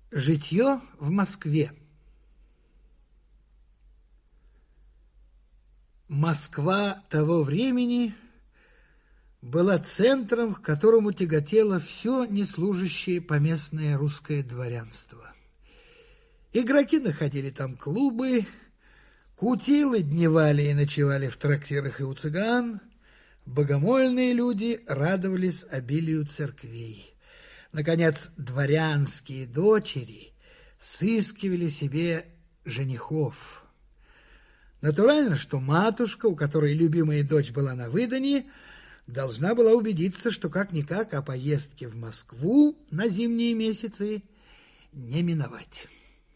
Житье в Москве. Москва того времени была центром, к которому тяготело все неслужащее поместное русское дворянство. Игроки находили там клубы, кутилы дневали и ночевали в трактирах и у цыган, богомольные люди радовались обилию церквей. Наконец, дворянские дочери сыскивали себе женихов. Натурально, что матушка, у которой любимая дочь была на выданье, должна была убедиться, что как-никак о поездке в Москву на зимние месяцы не миновать.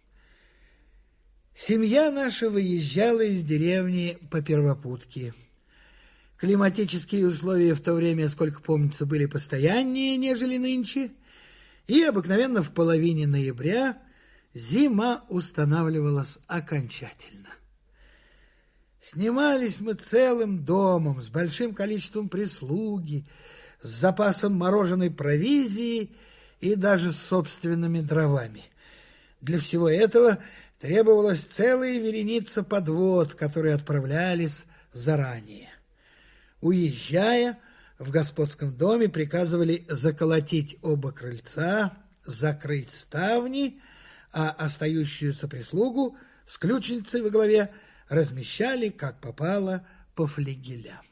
Семья наша выезжала из деревни по Первопутке. Климатические условия в то время, сколько помнится, были постояннее, нежели нынче, и обыкновенно в половине ноября зима устанавливалась окончательно. Снимались мы целым домом, с большим количеством прислуги, с запасом мороженой провизии и даже с собственными дровами. Для всего этого требовалась целая вереница подвод, которые отправлялись заранее. Уезжая, в господском доме приказывали заколотить оба крыльца, закрыть ставни, а остающуюся прислугу с ключницей во главе размещали, как попало, по флигелям.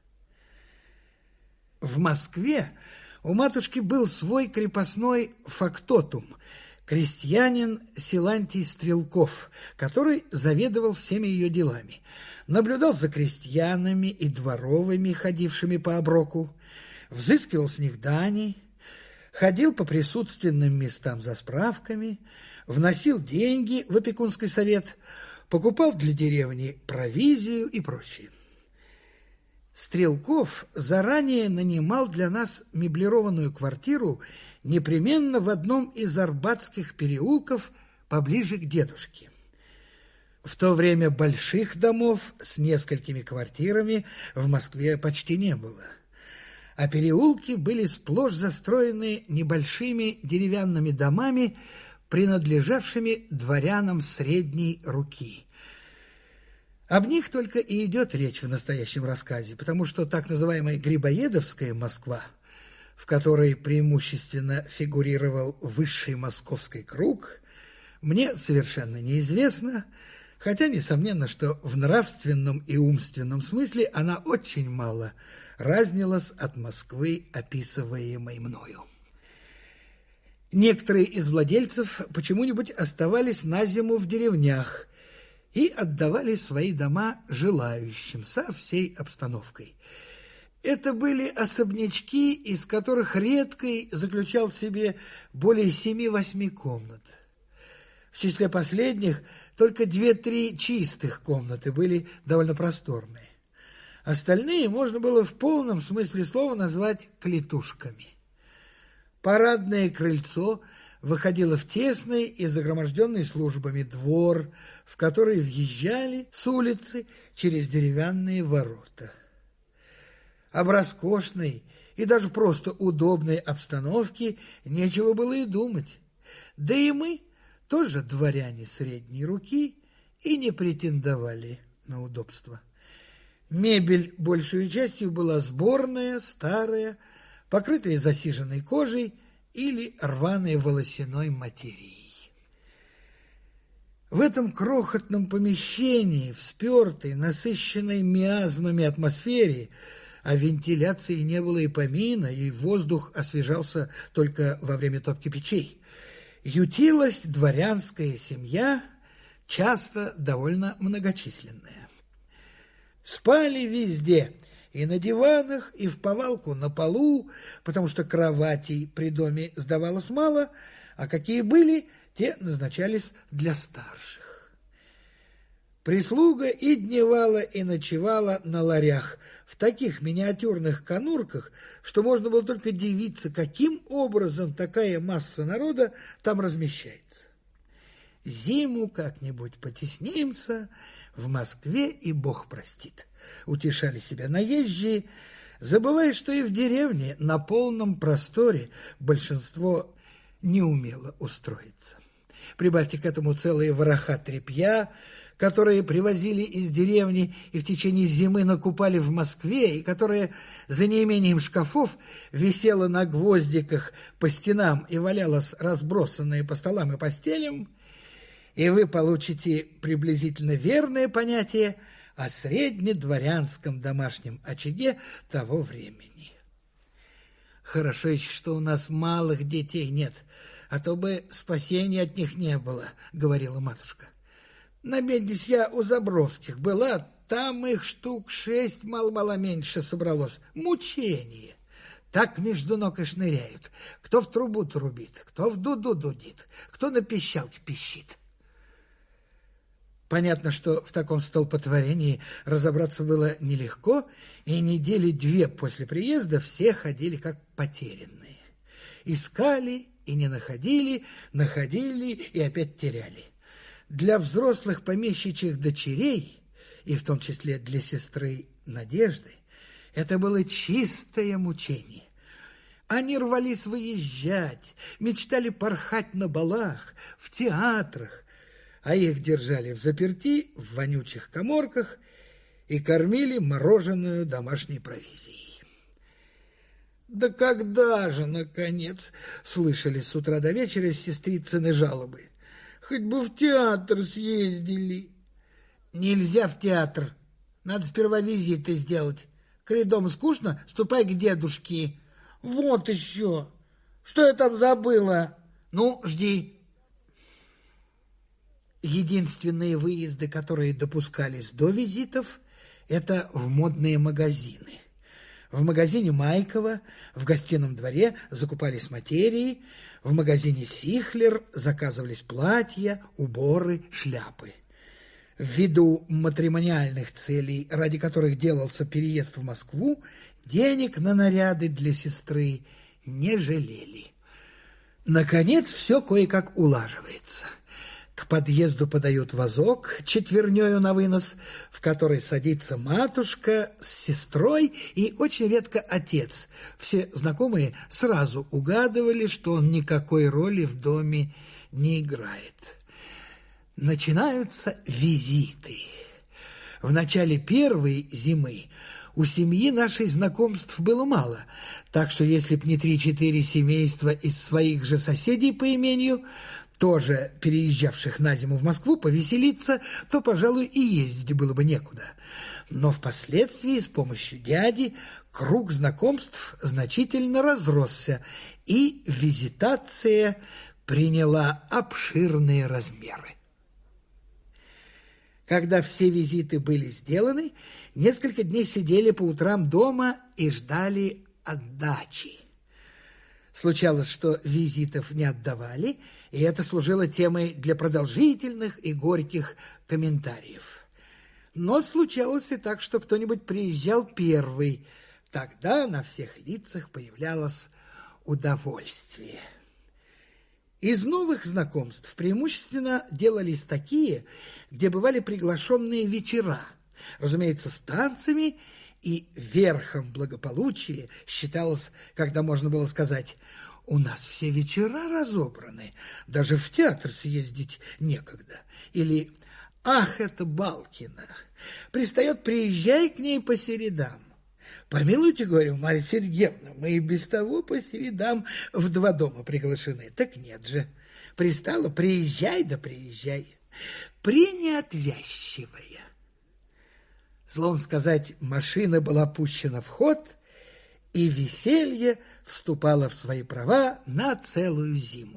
В Москве у матушки был свой крепостной фактотум, крестьянин Силантий Стрелков, который заведовал всеми ее делами, наблюдал за крестьянами и дворовыми, ходившими по оброку, взыскивал с них дани, ходил по присутственным местам за справками, вносил деньги в опекунский совет, покупал для деревни провизию и прочее. Стрелков заранее нанимал для нас меблированную квартиру непременно в одном из арбатских переулков поближе к дедушке. В то время больших домов с несколькими квартирами в Москве почти не было, а переулки были сплошь застроены небольшими деревянными домами, принадлежавшими дворянам средней руки. Об них только и идет речь в настоящем рассказе, потому что так называемая Грибоедовская Москва, в которой преимущественно фигурировал высший московский круг, мне совершенно неизвестна, хотя несомненно, что в нравственном и умственном смысле она очень мало разнилась от Москвы, описываемой мною. Некоторые из владельцев почему-нибудь оставались на зиму в деревнях и отдавали свои дома желающим со всей обстановкой. Это были особнячки, из которых редкий заключал в себе более 7-8 комнат. В числе последних только 2-3 чистых комнаты были довольно просторные. Остальные можно было в полном смысле слова назвать клетушками. Парадное крыльцо выходило в тесный и загроможденный службами двор, в который въезжали с улицы через деревянные ворота. Об роскошной и даже просто удобной обстановке нечего было и думать. Да и мы, тоже дворяне средней руки, и не претендовали на удобство. Мебель большей частью была сборная, старая, покрытая засиженной кожей или рваной волосяной материей. В этом крохотном помещении, в спертой, насыщенной миазмами атмосфере, о вентиляции не было и помина, и воздух освежался только во время топки печей, ютилась дворянская семья, часто довольно многочисленная. Спали везде, и на диванах, и в повалку на полу, потому что кроватей при доме сдавалось мало, а какие были, те назначались для старших. Прислуга и дневала, и ночевала на ларях, в таких миниатюрных конурках, что можно было только дивиться, каким образом такая масса народа там размещается. Зиму как-нибудь потеснимся, в Москве и Бог простит, утешали себя наезжие, забывая, что и в деревне на полном просторе большинство не умело устроиться. Прибавьте к этому целые вороха тряпья, которые привозили из деревни и в течение зимы накупали в Москве, и которое за неимением шкафов висело на гвоздиках по стенам и валялось разбросанное по столам и постелям, и вы получите приблизительно верное понятие о среднедворянском домашнем очаге того времени. Хорошо еще, что у нас малых детей нет, а то бы спасения от них не было, говорила матушка. На бедность я у Забровских была, там их штук 6, мало-мало меньше собралось. Мучение. Так между ног и шныряют. Кто в трубу трубит, кто в дуду дудит, кто на пищалке пищит. Понятно, что в таком столпотворении разобраться было нелегко, и недели 2 после приезда все ходили как потерянные. Искали и не находили, находили и опять теряли. Для взрослых помещичьих дочерей, и в том числе для сестры Надежды, это было чистое мучение. Они рвались выезжать, мечтали порхать на балах, в театрах, а их держали взаперти в вонючих каморках и кормили мороженую домашней провизией. «Да когда же, наконец?» — слышали с утра до вечера сестрицыны жалобы. «Хоть бы в театр съездили». «Нельзя в театр. Надо сперва визиты сделать. Коли дома скучно, ступай к дедушке». «Вот еще! Что я там забыла?» «Ну, жди». Единственные выезды, которые допускались до визитов, это в модные магазины. В магазине Майкова в гостином дворе закупались материи, в магазине Сихлер заказывались платья, уборы, шляпы. Ввиду матримониальных целей, ради которых делался переезд в Москву, денег на наряды для сестры не жалели. Наконец, все кое-как улаживается. К подъезду подают вазок 4 на вынос, в который садится матушка с сестрой и очень редко отец. Все знакомые сразу угадывали, что он никакой роли в доме не играет. Начинаются визиты. В начале первой зимы у семьи нашей знакомств было мало, так что если б не 3-4 семейства из своих же соседей по имению, тоже переезжавших на зиму в Москву повеселиться, то, пожалуй, и ездить было бы некуда. Но впоследствии с помощью дяди круг знакомств значительно разросся, и визитация приняла обширные размеры. Когда все визиты были сделаны, несколько дней сидели по утрам дома и ждали отдачи. Случалось, что визитов не отдавали, и это служило темой для продолжительных и горьких комментариев. Но случалось и так, что кто-нибудь приезжал первый. Тогда на всех лицах появлялось удовольствие. Из новых знакомств преимущественно делались такие, где бывали приглашенные вечера, разумеется, с танцами, и верхом благополучия считалось, когда можно было сказать: «У нас все вечера разобраны, даже в театр съездить некогда». Или «Ах, это Балкина! Пристает, приезжай к ней по середам». «Помилуйте, — говорю, — Марья Сергеевна, мы и без того по середам в 2 дома приглашены». «Так нет же, пристала, приезжай да приезжай». Принеотвязчивая. Словом сказать, машина была пущена в ход, и веселье вступало в свои права на целую зиму.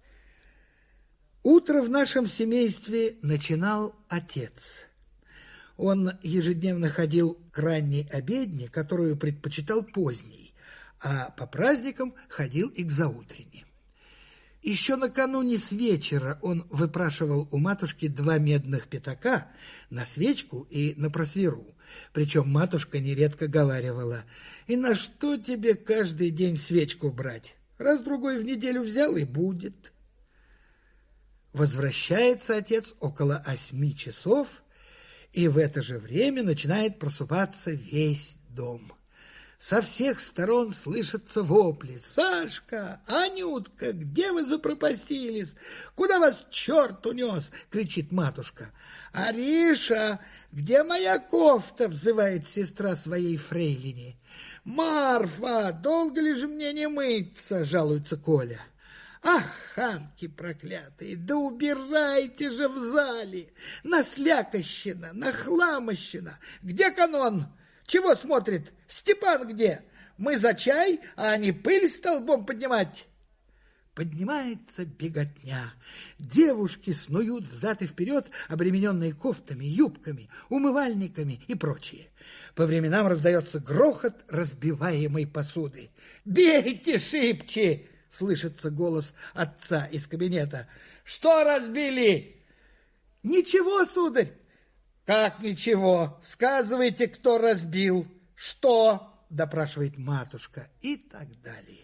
Утро в нашем семействе начинал отец. Он ежедневно ходил к ранней обедне, которую предпочитал поздней, а по праздникам ходил и к заутренней. Еще накануне с вечера он выпрашивал у матушки 2 медных пятака на свечку и на просверу. Причем матушка нередко говаривала: «И на что тебе каждый день свечку брать? Раз-другой в неделю взял, и будет». Возвращается отец около 8 часов, и в это же время начинает просыпаться весь дом. Со всех сторон слышатся вопли. «Сашка! Анютка! Где вы запропастились? Куда вас черт унес?» — кричит матушка. «Ариша! Где моя кофта?» — взывает сестра своей фрейлине. «Марфа! Долго ли же мне не мыться?» — жалуется Коля. «Ах, хамки проклятые, да убирайте же в зале! Наслякощина, нахламощина! Где канон? Чего смотрит? Степан где? Мы за чай, а они пыль столбом поднимать!» Поднимается беготня. Девушки снуют взад и вперед, обремененные кофтами, юбками, умывальниками и прочее. По временам раздается грохот разбиваемой посуды. «Бейте шибче!» — слышится голос отца из кабинета. «Что разбили?» «Ничего, сударь». «Как ничего? Сказывайте, кто разбил. Что?» — допрашивает матушка и так далее.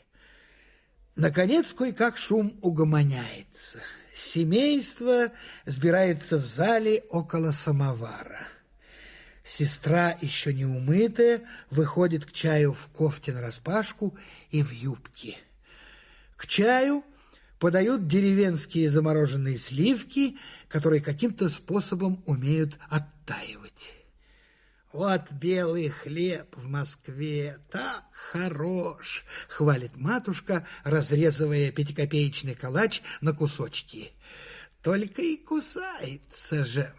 Наконец, кое-как шум угомоняется. Семейство сбирается в зале около самовара. Сестра, еще не умытая, выходит к чаю в кофте нараспашку и в юбке. К чаю подают деревенские замороженные сливки, которые каким-то способом умеют оттаивать. «Вот белый хлеб в Москве, так хорош!» — хвалит матушка, разрезывая пятикопеечный калач на кусочки. «Только и кусается же!»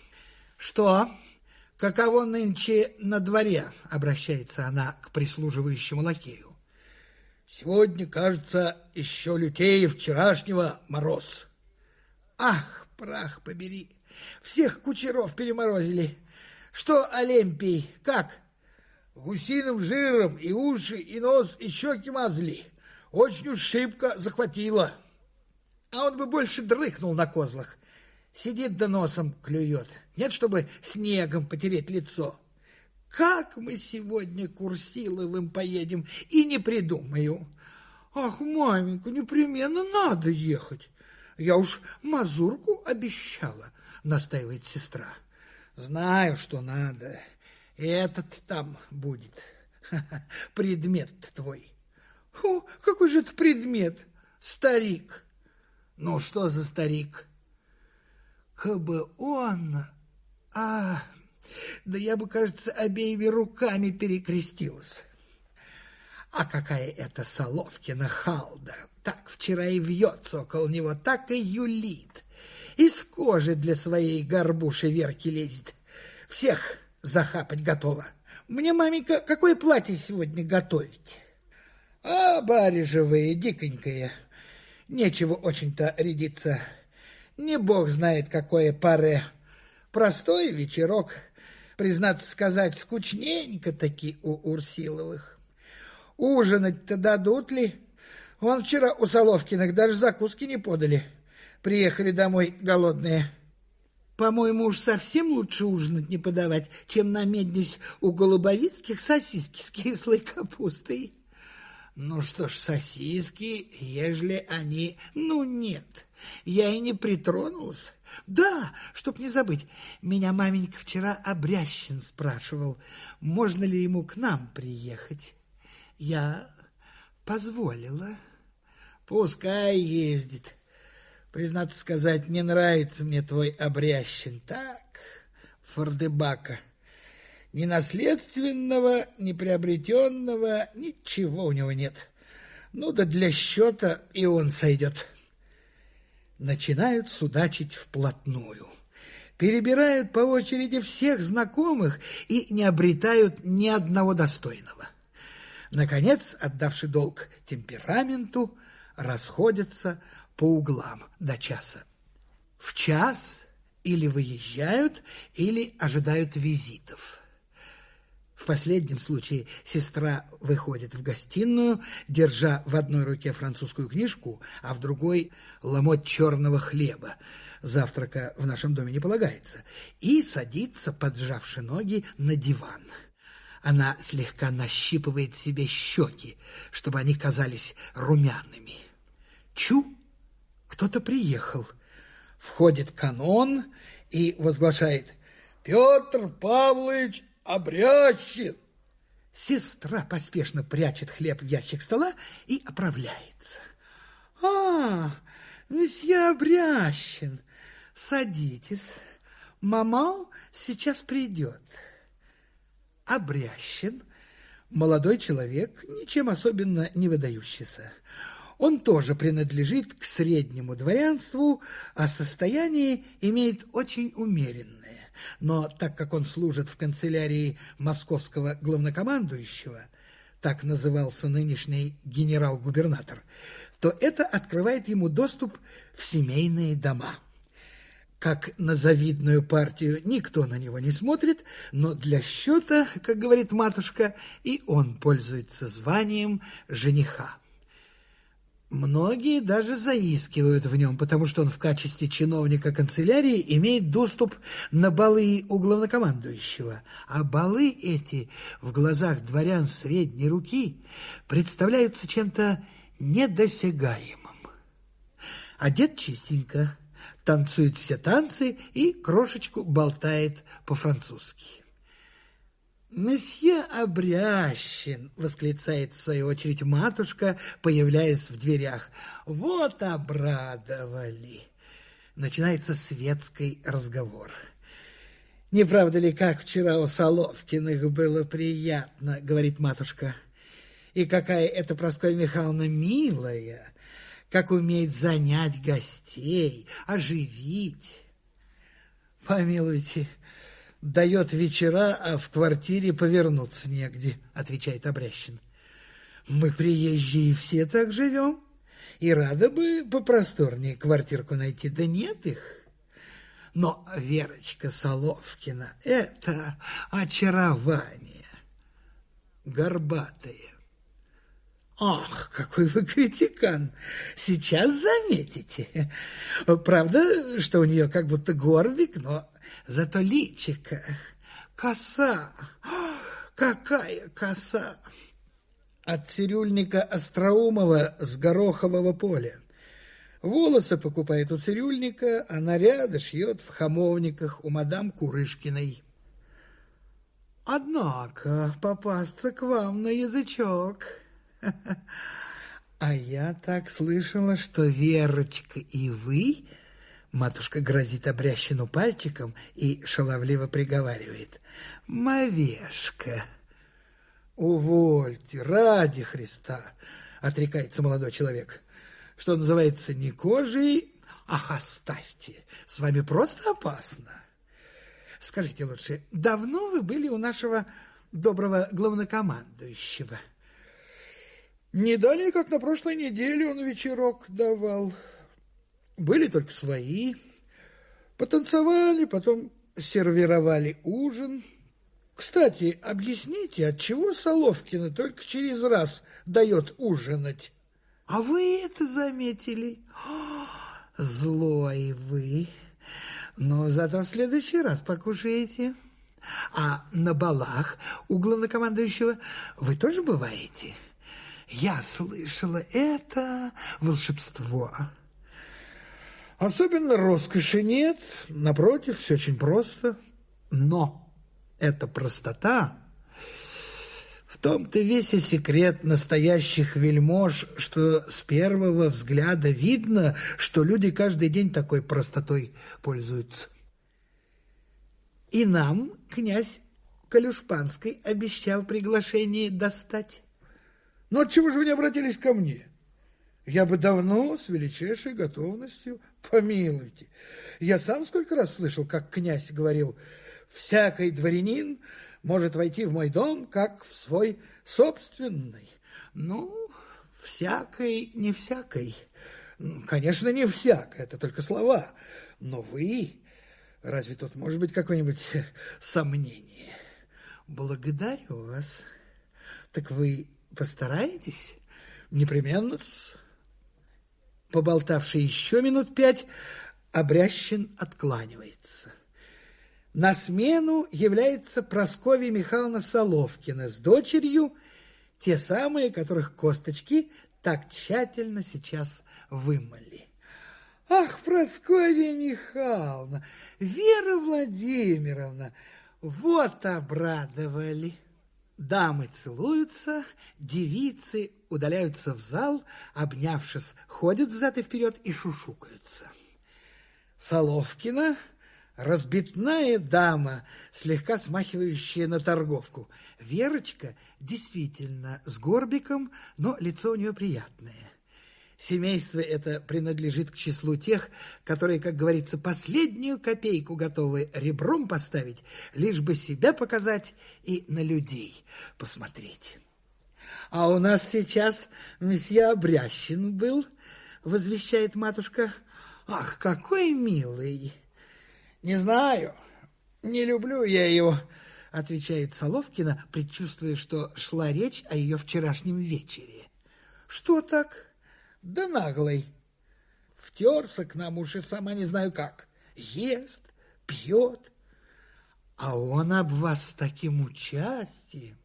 «Что? Каково нынче на дворе?» — обращается она к прислуживающему лакею. «Сегодня, кажется, еще лютее вчерашнего мороз». «Ах, прах побери! Всех кучеров переморозили! Что, Олимпий, как?» «Гусиным жиром и уши, и нос, и щеки мазали. Очень уж шибко захватило». «А он бы больше дрыхнул на козлах. Сидит да носом клюет. Нет, чтобы снегом потереть лицо. Как мы сегодня Курсиловым поедем, и не придумаю». «Ах, маменька, непременно надо ехать. Я уж мазурку обещала», — настаивает сестра. «Знаю, что надо. Этот там будет. Предмет твой». «О, какой же это предмет? Старик». «Ну, что за старик?» «Кабы он... да я бы, кажется, обеими руками перекрестилась». А какая это Соловкина халда! Так вчера и вьется около него, так и юлит. Из кожи для своей горбуши Верки лезет. Всех захапать готова. Мне, маменька, какое платье сегодня готовить?» «А барежевое, диконькое. Нечего очень-то рядиться. Не бог знает, какое паре. Простой вечерок. Признаться сказать, скучненько-таки у Урсиловых. Ужинать-то дадут ли? Вон вчера у Соловкиных даже закуски не подали. Приехали домой голодные». «По-моему, уж совсем лучше ужинать не подавать, чем на меднись у Голубовицких сосиски с кислой капустой». «Ну что ж, сосиски, ежели они...» «Ну нет, я и не притронулась». «Да, чтоб не забыть, меня маменька вчера Обрящин спрашивал, можно ли ему к нам приехать. Я позволила». «Пускай ездит. Признаться сказать, не нравится мне твой Обрящин. Так, фордебака. Ни наследственного, ни приобретенного, ничего у него нет. Ну да для счета и он сойдет». Начинают судачить вплотную. Перебирают по очереди всех знакомых и не обретают ни одного достойного. Наконец, отдавший долг темпераменту, расходятся по углам до часа. В час или выезжают, или ожидают визитов. В последнем случае сестра выходит в гостиную, держа в одной руке французскую книжку, а в другой ломоть черного хлеба. Завтрака в нашем доме не полагается. И садится, поджавши ноги, на диван. Она слегка нащипывает себе щеки, чтобы они казались румяными. Чу! Кто-то приехал. Входит канон и возглашает: «Петр Павлович Обрящин!» Сестра поспешно прячет хлеб в ящик стола и оправляется. «А, месье Обрящин, садитесь. Мама сейчас придет». Обрящин – молодой человек, ничем особенно не выдающийся. Он тоже принадлежит к среднему дворянству, а состояние имеет очень умеренное. Но так как он служит в канцелярии московского главнокомандующего, так назывался нынешний генерал-губернатор, то это открывает ему доступ в семейные дома. Как на завидную партию никто на него не смотрит, но для счета, как говорит матушка, и он пользуется званием жениха. Многие даже заискивают в нем, потому что он в качестве чиновника канцелярии имеет доступ на балы у главнокомандующего. А балы эти в глазах дворян средней руки представляются чем-то недосягаемым. Одет чистенько, танцует все танцы и крошечку болтает по-французски. «Месье Обрящин!» — восклицает в свою очередь матушка, появляясь в дверях. «Вот обрадовали!» Начинается светский разговор. «Не правда ли, как вчера у Соловкиных было приятно?» — говорит матушка. «И какая это Прасковья Михайловна милая! Как умеет занять гостей, оживить!» «Помилуйте, дает вечера, а в квартире повернуться негде», — отвечает Обрящин. «Мы, приезжие, все так живем, и рады бы попросторнее квартирку найти, да нет их. Но Верочка Соловкина — это очарование, горбатая». «Ах, какой вы критикан! Сейчас заметите. Правда, что у нее как будто горбик, но зато личико, коса. Какая коса! От цирюльника Остроумова с Горохового поля. Волосы покупает у цирюльника, а наряды шьет в хамовниках у мадам Курышкиной. Однако попасться к вам на язычок. А я так слышала, что Верочка и вы...» Матушка грозит Обрящину пальчиком и шаловливо приговаривает: «Мовешка». «Увольте, ради Христа!» — отрекается молодой человек. «Что называется, не кожей...» «Ах, оставьте, с вами просто опасно. Скажите лучше, давно вы были у нашего доброго главнокомандующего?» «Не далее, как на прошлой неделе он вечерок давал. Были только свои. Потанцевали, потом сервировали ужин. Кстати, объясните, отчего Соловкина только через раз дает ужинать?» «А вы это заметили? Злой вы. Но зато в следующий раз покушаете. А на балах у главнокомандующего вы тоже бываете? Я слышала, это волшебство». «Особенно роскоши нет, напротив, все очень просто. Но эта простота, в том-то весь и секрет настоящих вельмож, что с первого взгляда видно, что люди каждый день такой простотой пользуются. И нам князь Калюшпанский обещал приглашение достать». «Но отчего же вы не обратились ко мне? Я бы давно с величайшей готовностью...» «Помилуйте, я сам сколько раз слышал, как князь говорил: всякий дворянин может войти в мой дом, как в свой собственный». «Ну, всякий, не всякий. Конечно, не всякий, это только слова. Но вы... Разве тут может быть какое-нибудь сомнение?» «Благодарю вас. Так вы постараетесь?» «Непременно-с». Поболтавший еще минут 5, Обрящин откланивается. На смену является Прасковья Михайловна Соловкина с дочерью, те самые, которых косточки так тщательно сейчас вымыли. «Ах, Прасковья Михайловна, Вера Владимировна, вот обрадовали». Дамы целуются, девицы удаляются в зал, обнявшись, ходят взад и вперед и шушукаются. Соловкина — разбитная дама, слегка смахивающая на торговку. Верочка действительно с горбиком, но лицо у нее приятное. Семейство это принадлежит к числу тех, которые, как говорится, последнюю копейку готовы ребром поставить, лишь бы себя показать и на людей посмотреть. А у нас сейчас месье Обрящин был, возвещает матушка. Ах, какой милый! Не знаю, не люблю я его, отвечает Соловкина, предчувствуя, что шла речь о ее вчерашнем вечере. Что так? Да наглый. Втерся к нам уж и сама не знаю как. Ест, пьет. А он об вас с таким участием.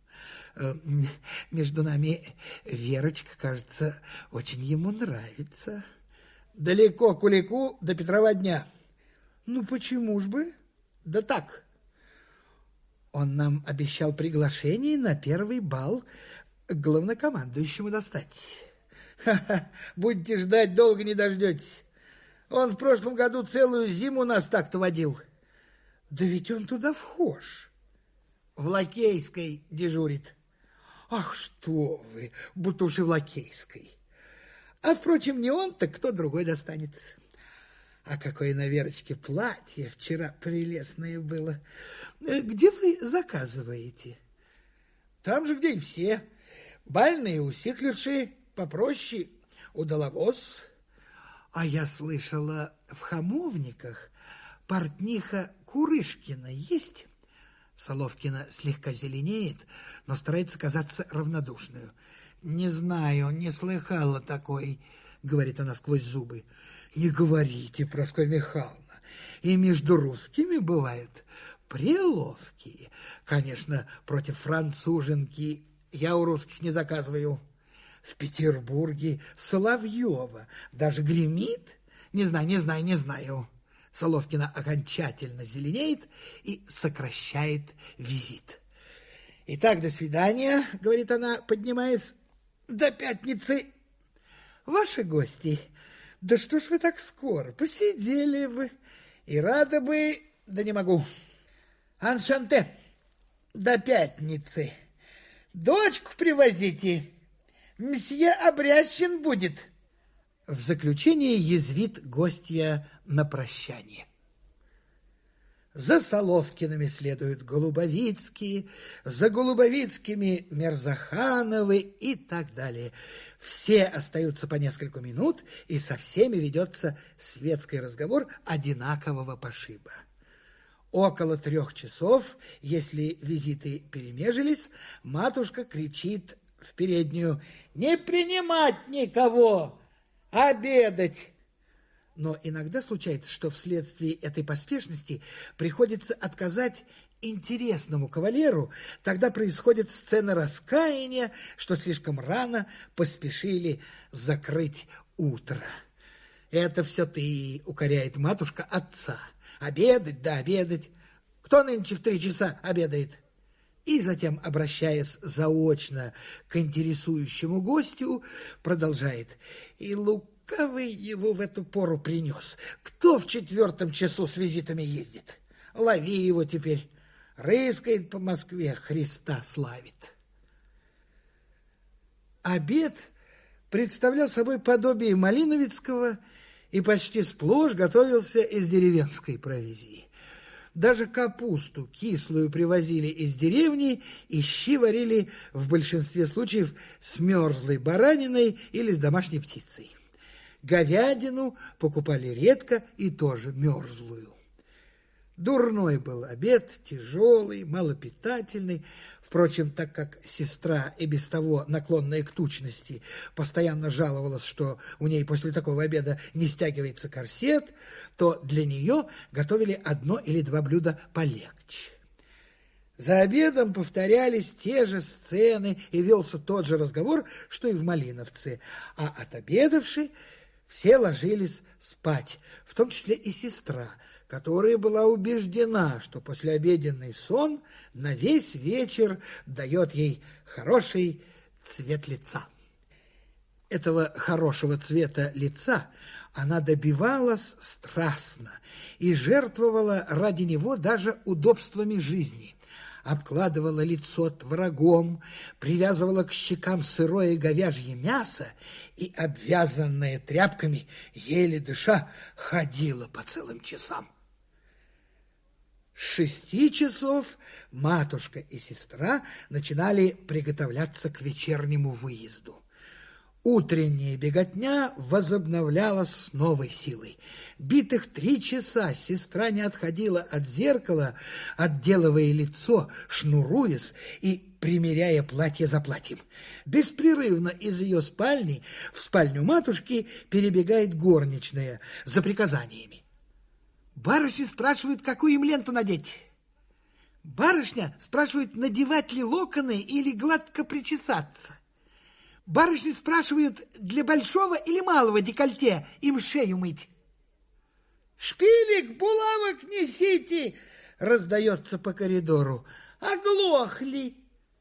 Между нами Верочка, кажется, очень ему нравится. Далеко кулику до Петрова дня. Ну, почему ж бы? Да так. Он нам обещал приглашение на первый бал к главнокомандующему достать. Ха-ха, будете ждать, долго не дождетесь. Он в прошлом году целую зиму нас так-то водил. Да ведь он туда вхож. В Лакейской дежурит. Ах, что вы, будто уж и в Лакейской. А, впрочем, не он, так кто другой достанет. А какое на Верочке платье вчера прелестное было. Где вы заказываете? Там же, где и все. Бальные у Сихлерши. Попроще удаловоз. А я слышала, в Хамовниках портниха Курышкина есть? Соловкина слегка зеленеет, но старается казаться равнодушную. Не знаю, не слыхала такой, говорит она сквозь зубы. Не говорите, Прасковья Михайловна, и между русскими бывают приловкие. Конечно, против француженки я у русских не заказываю. В Петербурге Соловьева даже гремит? Не знаю. Соловкина окончательно зеленеет и сокращает визит. Итак, до свидания, говорит она, поднимаясь, до пятницы. Ваши гости, да что ж вы так скоро, посидели бы, и рада бы, да не могу. Аншанте, до пятницы. Дочку привозите. Мсье Обрящин будет. В заключение язвит гостья на прощание. За Соловкиными следуют Голубовицкие, за Голубовицкими Мерзахановы и так далее. Все остаются по несколько минут, и со всеми ведется светский разговор одинакового пошиба. Около 3 часов, если визиты перемежились, матушка кричит в переднюю: «Не принимать никого! Обедать!» Но иногда случается, что вследствие этой поспешности приходится отказать интересному кавалеру. Тогда происходит сцена раскаяния, что слишком рано поспешили закрыть утро. «Это все ты, — укоряет матушка отца, — обедать да обедать. Кто нынче в 3 часа обедает?» И затем, обращаясь заочно к интересующему гостю, продолжает: «И лукавый его в эту пору принес. Кто в 4 часу с визитами ездит? Лови его теперь. Рыскает по Москве, Христа славит». Обед представлял собой подобие малиновицкого и почти сплошь готовился из деревенской провизии. Даже капусту кислую привозили из деревни, и щи варили в большинстве случаев с мерзлой бараниной или с домашней птицей. Говядину покупали редко и тоже мерзлую. Дурной был обед, тяжелый, малопитательный. Впрочем, так как сестра, и без того наклонная к тучности, постоянно жаловалась, что у ней после такого обеда не стягивается корсет, то для нее готовили 1 или 2 блюда полегче. За обедом повторялись те же сцены и велся тот же разговор, что и в Малиновце, а отобедавши, Все ложились спать, в том числе и сестра, которая была убеждена, что послеобеденный сон на весь вечер дает ей хороший цвет лица. Этого хорошего цвета лица она добивалась страстно и жертвовала ради него даже удобствами жизни. Обкладывала лицо творогом, привязывала к щекам сырое говяжье мясо и, обвязанная тряпками, еле дыша, ходила по целым часам. С 6 часов матушка и сестра начинали приготовляться к вечернему выезду. Утренняя беготня возобновлялась с новой силой. Битых 3 часа сестра не отходила от зеркала, отделывая лицо, шнуруясь и примеряя платье за платьем. Беспрерывно из ее спальни в спальню матушки перебегает горничная за приказаниями. Барышни спрашивают, какую им ленту надеть. Барышня спрашивает, надевать ли локоны или гладко причесаться. Барышни спрашивают, для большого или малого декольте им шею мыть. «Шпилек, булавок несите!» раздается по коридору. «Оглохли!»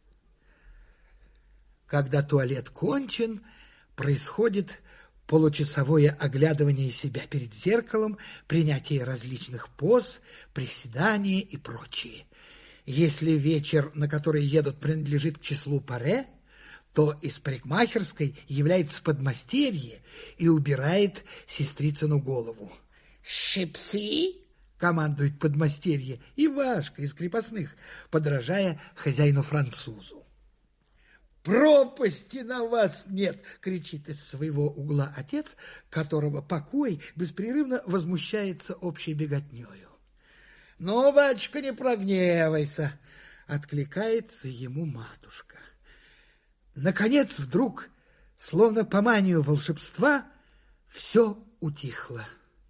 Когда туалет кончен, происходит получасовое оглядывание себя перед зеркалом, принятие различных поз, приседания и прочее. Если вечер, на который едут, принадлежит к числу паре, то из парикмахерской является подмастерье и убирает сестрицыну голову. «Щипцы!» — командует подмастерье Ивашка из крепостных, подражая хозяину-французу. «Пропасти на вас нет!» — кричит из своего угла отец, которого покой беспрерывно возмущается общей беготнёю. «Ну, батюшка, не прогневайся!» — откликается ему матушка. Наконец, вдруг, словно по манию волшебства, все утихло.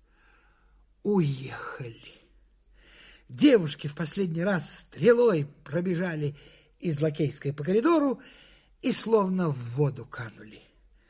Уехали. Девушки в последний раз стрелой пробежали из Лакейской по коридору и словно в воду канули.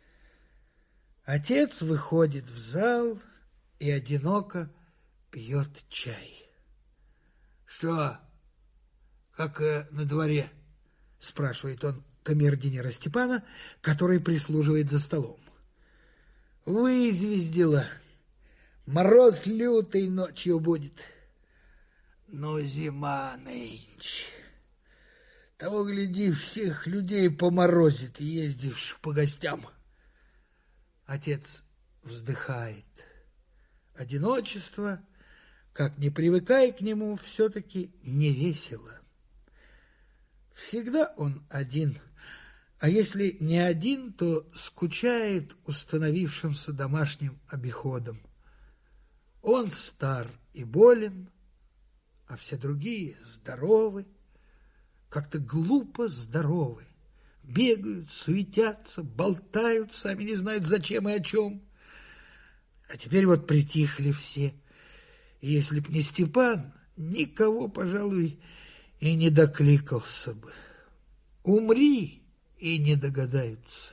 Отец выходит в зал и одиноко пьет чай. «Что, как на дворе?» — спрашивает он камердинера Степана, который прислуживает за столом. «Вызвездила. Мороз лютый ночью будет. Но зима нынче. Того, гляди, всех людей поморозит, ездивших по гостям». Отец вздыхает. Одиночество, как не привыкай к нему, все-таки не весело. Всегда он один, а если не один, то скучает установившимся домашним обиходом. Он стар и болен, а все другие здоровы, как-то глупо здоровы. Бегают, суетятся, болтают, сами не знают зачем и о чем. А теперь вот притихли все. И если б не Степан, никого, пожалуй, и не докликался бы. Умри, и не догадаются.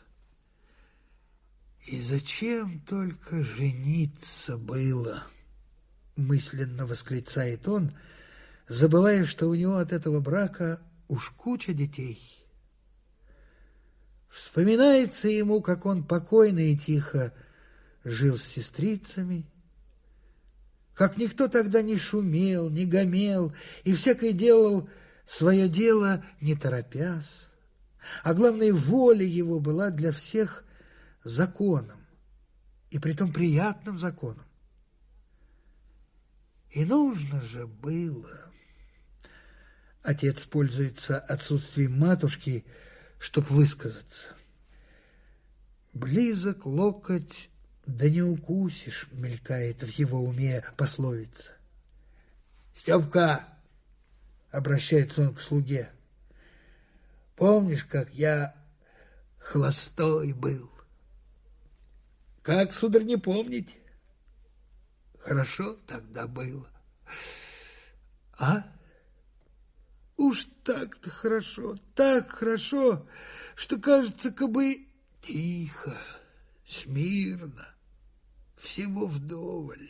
И зачем только жениться было? Мысленно восклицает он, забывая, что у него от этого брака уж куча детей. Вспоминается ему, как он покойно и тихо жил с сестрицами, как никто тогда не шумел, не гомел, и всякий делал свое дело не торопясь. А главное, воля его была для всех законом, и притом приятным законом. И нужно же было. Отец пользуется отсутствием матушки, чтоб высказаться. «Близок локоть, да не укусишь», мелькает в его уме пословица. «Степка», — обращается он к слуге, — «помнишь, как я холостой был?» «Как, сударь, не помнить? Хорошо тогда было. А? Уж так-то хорошо, так хорошо, что кажется, как бы тихо, смирно. всего вдоволь.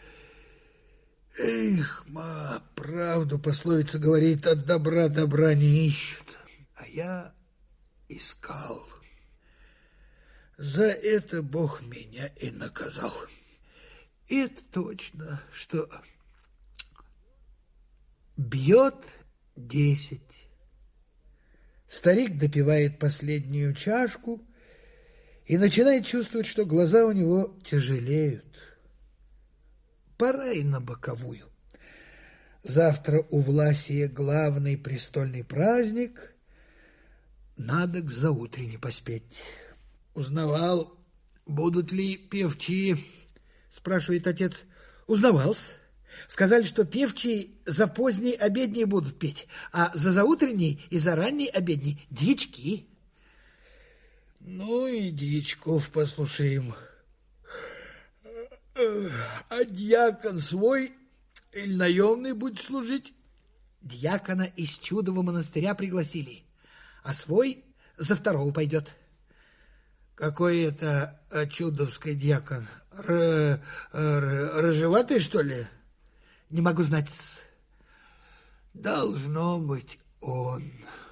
Эх, ма, правду пословица говорит, от добра добра не ищут. А я искал. За это Бог меня и наказал. И это точно, что бьет 10. Старик допивает последнюю чашку и начинает чувствовать, что глаза у него тяжелеют. Пора и на боковую. Завтра у Власия главный престольный праздник. Надо к заутренне поспеть. Узнавал, будут ли певчие, спрашивает отец. Узнавался. Сказали, что певчие за поздней обедней будут петь, а за заутренней и за ранней обедней дьячки. Ну и дьячков послушаем. А дьякон свой или наемный будет служить? Дьякона из Чудового монастыря пригласили, а свой за второго пойдет. Какой это чудовский дьякон? Рыжеватый, что ли? Не могу знать. Должно быть он.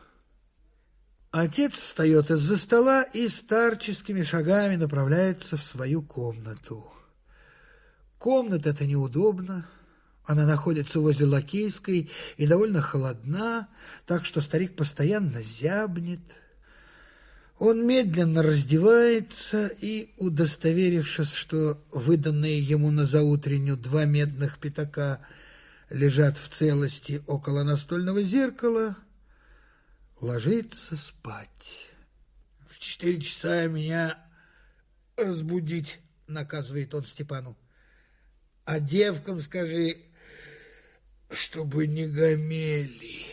Отец встает из-за стола и старческими шагами направляется в свою комнату. Комната эта неудобна. Она находится возле Лакейской и довольно холодна, так что старик постоянно зябнет. Он медленно раздевается и, удостоверившись, что выданные ему на заутренню 2 медных пятака лежат в целости около настольного зеркала, ложится спать. В 4 часа меня разбудить, наказывает он Степану. А девкам скажи, чтобы не гомели.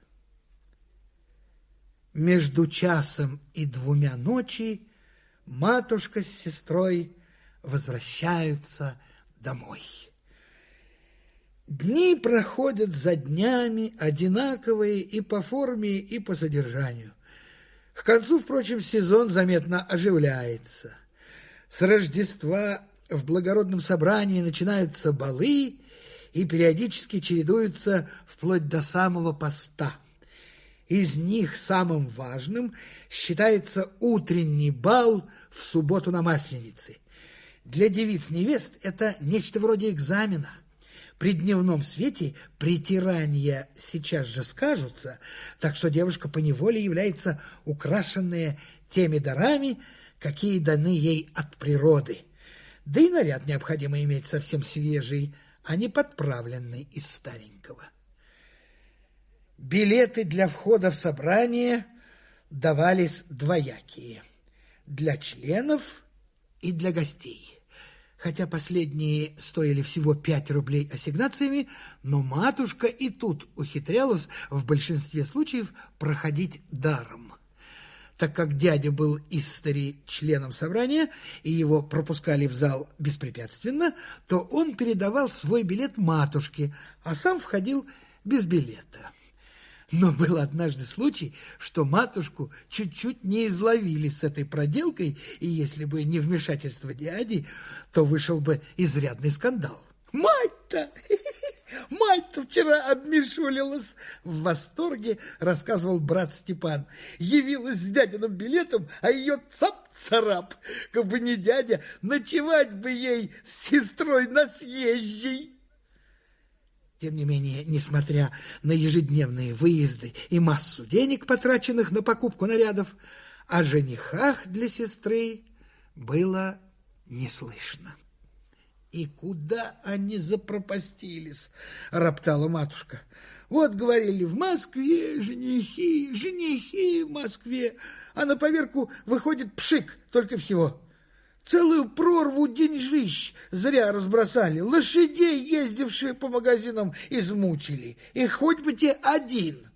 Между 1 и 2 ночи матушка с сестрой возвращаются домой. Дни проходят за днями, одинаковые и по форме, и по содержанию. К концу, впрочем, сезон заметно оживляется. С Рождества в благородном собрании начинаются балы и периодически чередуются вплоть до самого поста. Из них самым важным считается утренний бал в субботу на Масленице. Для девиц-невест это нечто вроде экзамена. При дневном свете притирания сейчас же скажутся, так что девушка поневоле является украшенная теми дарами, какие даны ей от природы. Да и наряд необходимо иметь совсем свежий, а не подправленный из старенького. Билеты для входа в собрание давались двоякие – для членов и для гостей. Хотя последние стоили всего 5 рублей ассигнациями, но матушка и тут ухитрялась в большинстве случаев проходить даром. Так как дядя был истори членом собрания и его пропускали в зал беспрепятственно, то он передавал свой билет матушке, а сам входил без билета. Но был однажды случай, что матушку чуть-чуть не изловили с этой проделкой, и если бы не вмешательство дяди, то вышел бы изрядный скандал. «Мать-то! Мать-то вчера обмешулилась!» В восторге рассказывал брат Степан. Явилась с дядиным билетом, а ее цап-царап. Как бы не дядя, ночевать бы ей с сестрой на съезжей. Тем не менее, несмотря на ежедневные выезды и массу денег, потраченных на покупку нарядов, о женихах для сестры было не слышно. «И куда они запропастились?» – роптала матушка. «Вот, говорили, в Москве женихи, женихи в Москве, а на поверку выходит пшик только всего. Целую прорву деньжищ зря разбросали, лошадей, ездившие по магазинам, измучили, и хоть бы те один».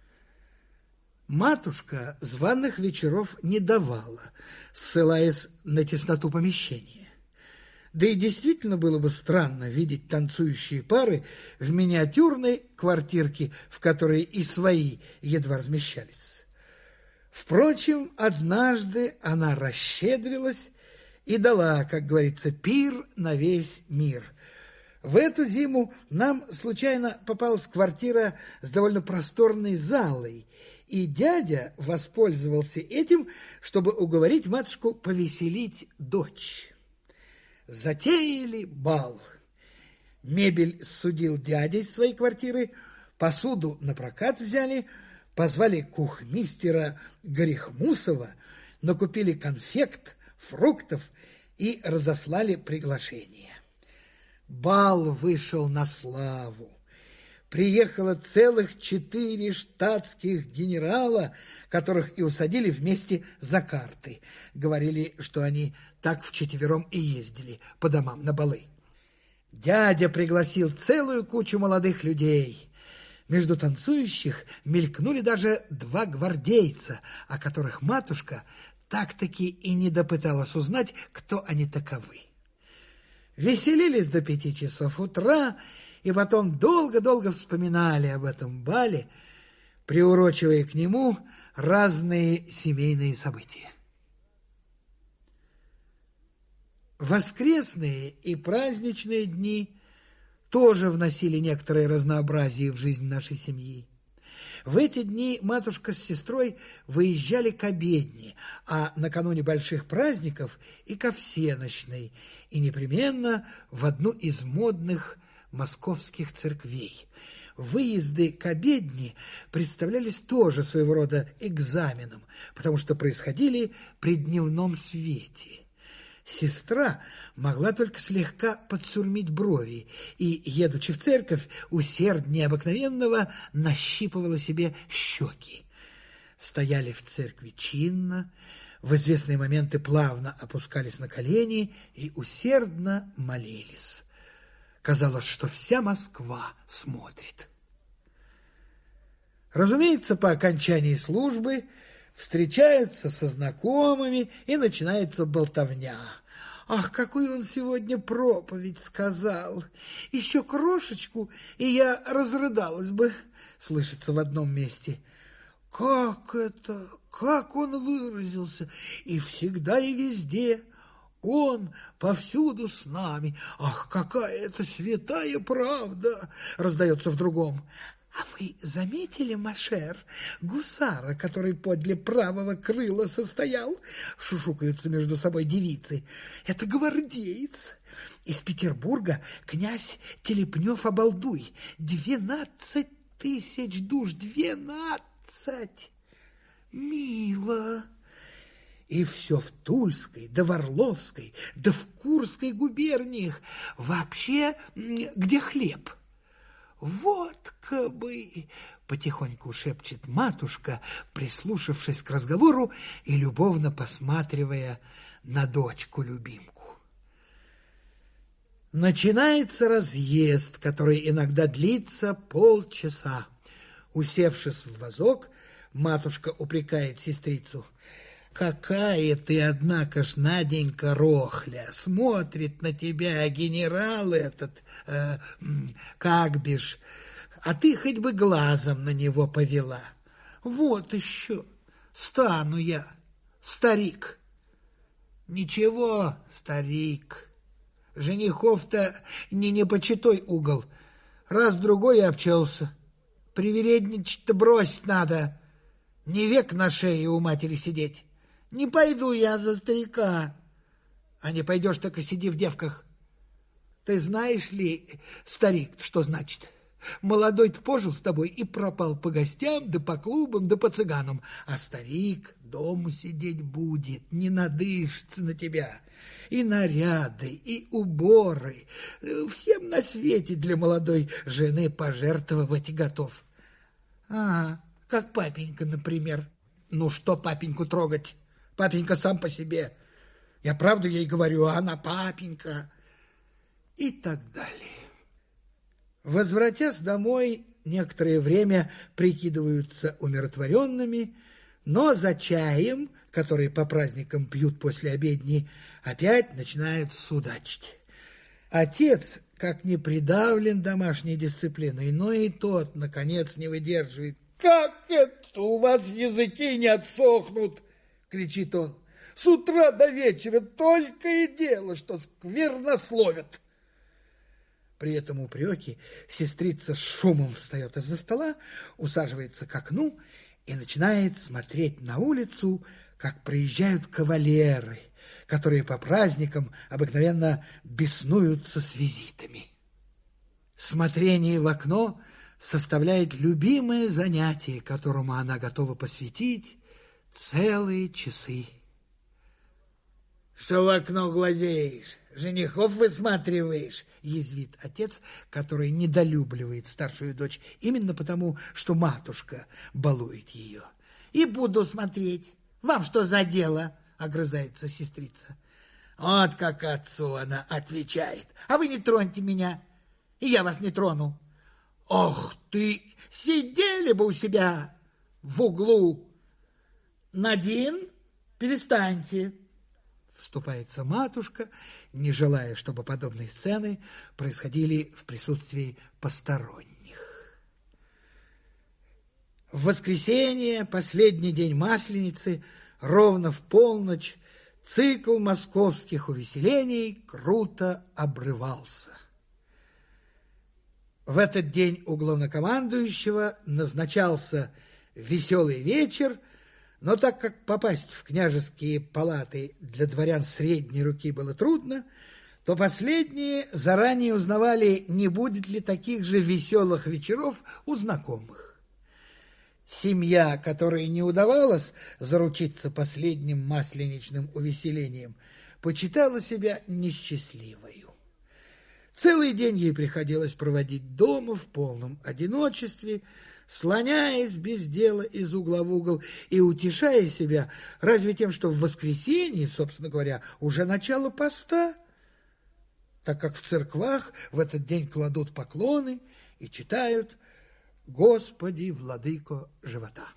Матушка званых вечеров не давала, ссылаясь на тесноту помещения. Да и действительно было бы странно видеть танцующие пары в миниатюрной квартирке, в которой и свои едва размещались. Впрочем, однажды она расщедрилась и дала, как говорится, пир на весь мир. В эту зиму нам случайно попалась квартира с довольно просторной залой, и дядя воспользовался этим, чтобы уговорить матушку повеселить дочь. Затеяли бал. Мебель судил дядя из своей квартиры, посуду на прокат взяли, позвали кухмистера Горехмусова, накупили конфект, фруктов и разослали приглашение. Бал вышел на славу. Приехало целых 4 штатских генерала, которых и усадили вместе за карты. Говорили, что они так вчетвером и ездили по домам на балы. Дядя пригласил целую кучу молодых людей. Между танцующих мелькнули даже 2 гвардейца, о которых матушка так-таки и не допыталась узнать, кто они таковы. Веселились до 5 часов утра, и потом долго-долго вспоминали об этом бале, приурочивая к нему разные семейные события. Воскресные и праздничные дни тоже вносили некоторое разнообразие в жизнь нашей семьи. В эти дни матушка с сестрой выезжали к обедне, а накануне больших праздников и ко всенощной, и непременно в одну из модных московских церквей. Выезды к обедне представлялись тоже своего рода экзаменом, потому что происходили при дневном свете. Сестра могла только слегка подсурмить брови и, едучи в церковь, усерднее обыкновенного нащипывала себе щеки. Стояли в церкви чинно, в известные моменты плавно опускались на колени и усердно молились. Казалось, что вся Москва смотрит. Разумеется, по окончании службы встречаются со знакомыми, и начинается болтовня. «Ах, какую он сегодня проповедь сказал! Еще крошечку, и я разрыдалась бы», — слышится в одном месте. «Как это? Как он выразился? И всегда, и везде. Он повсюду с нами. Ах, какая это святая правда!» — раздается в другом. «А вы заметили, Машер, гусара, который подле правого крыла состоял?» — шушукаются между собой девицы. «Это гвардеец. Из Петербурга князь Телепнев-Обалдуй. 12 000 душ. 12! Мило!» И все в Тульской, да в Орловской, да в Курской губерниях. Вообще, где хлеб? «Вот-ка бы!» — потихоньку шепчет матушка, прислушавшись к разговору и любовно посматривая на дочку-любимку. Начинается разъезд, который иногда длится полчаса. Усевшись в вазок, матушка упрекает сестрицу: «Какая ты, однако ж, Наденька, рохля! Смотрит на тебя генерал этот, как бишь, а ты хоть бы глазом на него повела. Вот еще, стану я, старик». «Ничего, старик, женихов-то не почитай угол, раз-другой и обчелся. Привередничать-то бросить надо, не век на шее у матери сидеть. Не пойду я за старика». «А не пойдешь, так и сиди в девках. Ты знаешь ли, старик, что значит? Молодой-то пожил с тобой и пропал по гостям, да по клубам, да по цыганам. А старик дома сидеть будет, не надышится на тебя. И наряды, и уборы. Всем на свете для молодой жены пожертвовать готов». «Ага, как папенька, например». «Ну, что папеньку трогать? Папенька сам по себе. Я правду ей говорю, а она папенька». И так далее. Возвратясь домой, некоторое время прикидываются умиротворенными, но за чаем, который по праздникам пьют после обедни, опять начинают судачить. Отец, как не придавлен домашней дисциплиной, но и тот, наконец, не выдерживает. «Как это у вас языки не отсохнут?» — кричит он. С утра до вечера только и дело, что сквернословят. При этом упреки сестрица с шумом встает из-за стола, усаживается к окну и начинает смотреть на улицу, как проезжают кавалеры, которые по праздникам обыкновенно беснуются с визитами. Смотрение в окно составляет любимое занятие, которому она готова посвятить целые часы. «Что в окно глазеешь? Женихов высматриваешь?» – язвит отец, который недолюбливает старшую дочь именно потому, что матушка балует ее. «И буду смотреть. Вам что за дело?» – огрызается сестрица. Вот как отцу она отвечает. «А вы не троньте меня, и я вас не трону». «Ох ты! Сидели бы у себя в углу!» «Надин, перестаньте!» Вступается матушка, не желая, чтобы подобные сцены происходили в присутствии посторонних. В воскресенье, последний день Масленицы, ровно в полночь, цикл московских увеселений круто обрывался. В этот день у главнокомандующего назначался веселый вечер, но так как попасть в княжеские палаты для дворян средней руки было трудно, то последние заранее узнавали, не будет ли таких же веселых вечеров у знакомых. Семья, которой не удавалось заручиться последним масленичным увеселением, почитала себя несчастливою. Целый день ей приходилось проводить дома в полном одиночестве, слоняясь без дела из угла в угол и утешая себя разве тем, что в воскресенье, собственно говоря, уже начало поста, так как в церквах в этот день кладут поклоны и читают «Господи, владыко живота».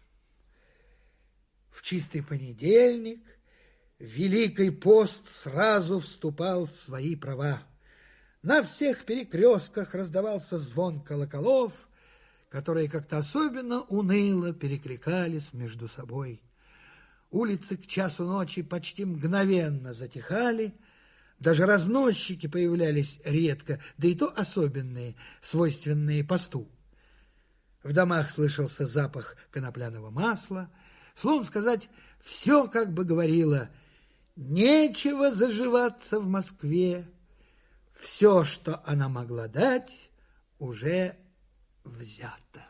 В чистый понедельник Великий пост сразу вступал в свои права. На всех перекрестках раздавался звон колоколов, которые как-то особенно уныло перекликались между собой. Улицы к часу ночи почти мгновенно затихали, даже разносчики появлялись редко, да и то особенные, свойственные посту. В домах слышался запах конопляного масла. Словом сказать, все как бы говорило: нечего заживаться в Москве, все, что она могла дать, уже взято.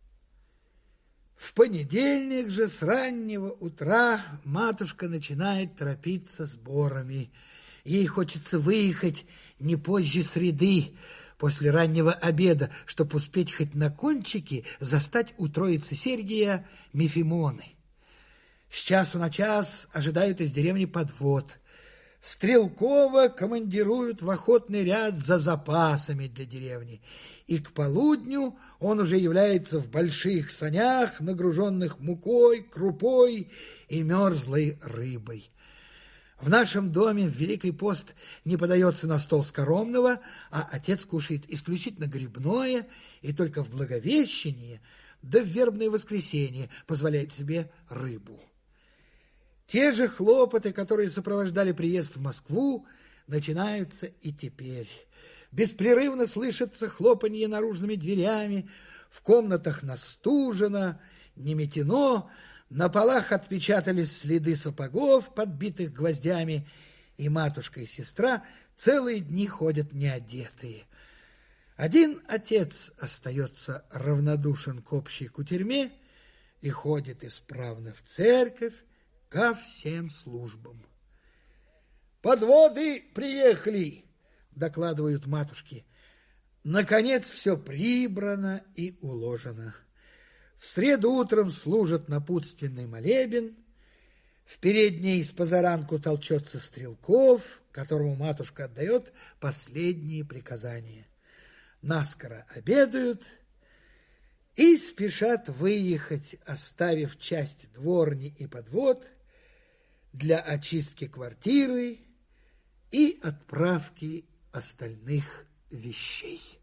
В понедельник же с раннего утра матушка начинает торопиться сборами. Ей хочется выехать не позже среды, после раннего обеда, чтобы успеть хоть на кончике застать у Троицы Сергия Мефимоны. С часу на час ожидают из деревни подвод. Стрелкова командируют в охотный ряд за запасами для деревни, и к полудню он уже является в больших санях, нагруженных мукой, крупой и мерзлой рыбой. В нашем доме в Великий пост не подается на стол скоромного, а отец кушает исключительно грибное, и только в Благовещение, да в вербное воскресенье позволяет себе рыбу. Те же хлопоты, которые сопровождали приезд в Москву, начинаются и теперь. Беспрерывно слышится хлопанье наружными дверями, в комнатах настужено, не метено, на полах отпечатались следы сапогов, подбитых гвоздями, и матушка и сестра целые дни ходят неодетые. Один отец остается равнодушен к общей кутерьме и ходит исправно в церковь ко всем службам. «Подводы приехали!» — докладывают матушки. Наконец все прибрано и уложено. В среду утром служат напутственный молебен. В передней с позаранку толчется Стрелков, которому матушка отдает последние приказания. Наскоро обедают и спешат выехать, оставив часть дворни и подвод для очистки квартиры и отправки остальных вещей.